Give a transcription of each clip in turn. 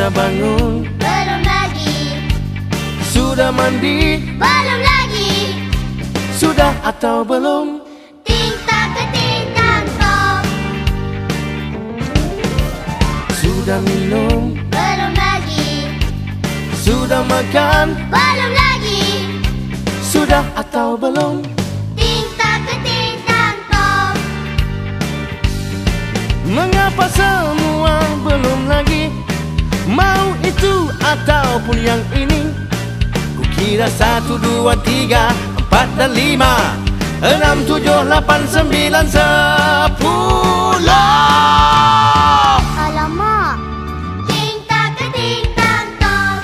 Sudah bangun? Belum lagi. Sudah mandi? Belum lagi. Sudah atau belum? Ting tak ke ting tang tong. Sudah minum? Belum lagi. Sudah makan? Belum lagi. Sudah atau belum? Ting tak ke ting tang tong. Mengapa semua belum lagi? Mau itu ataupun yang ini. Kukira 1, 2, 3, 4 dan 5, 6, 7, 8, 9, 10. Alamak. Ting tak ke ting tang tong.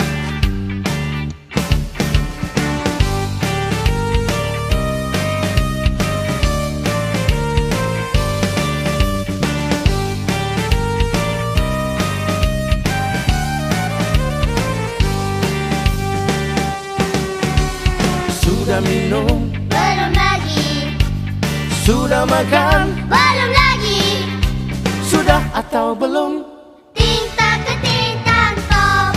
Sudah minum? Belum lagi. Sudah makan? Belum lagi. Sudah atau belum? Ting tak ke ting tang tong.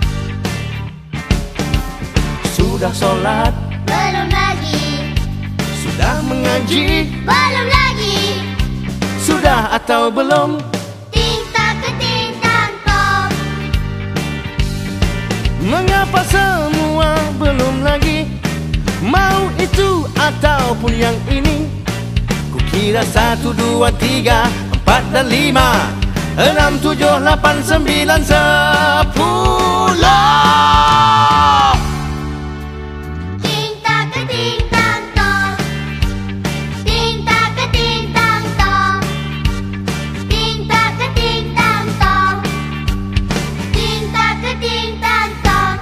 Sudah sholat? Belum lagi. Sudah mengaji? Belum lagi. Sudah atau belum? Ting tak ke ting tang tong. Mengapa semua belum lagi? Mau itu ataupun yang ini. Kukira 1, 2, 3, 4 dan 5, 6, 7, 8, 9, 10. Ting tak ke ting tang tong. Ting tak ke ting tang tong. Ting tak ke ting tang tong. Ting tak ke ting tang tong.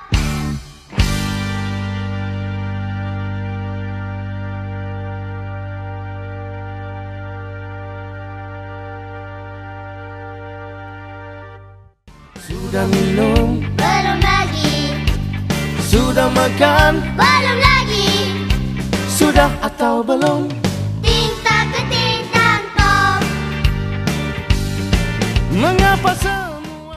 Sudah minum? Belum lagi. Sudah makan? Belum lagi. Sudah atau belum? Ting tak ke ting tang tong. Mengapa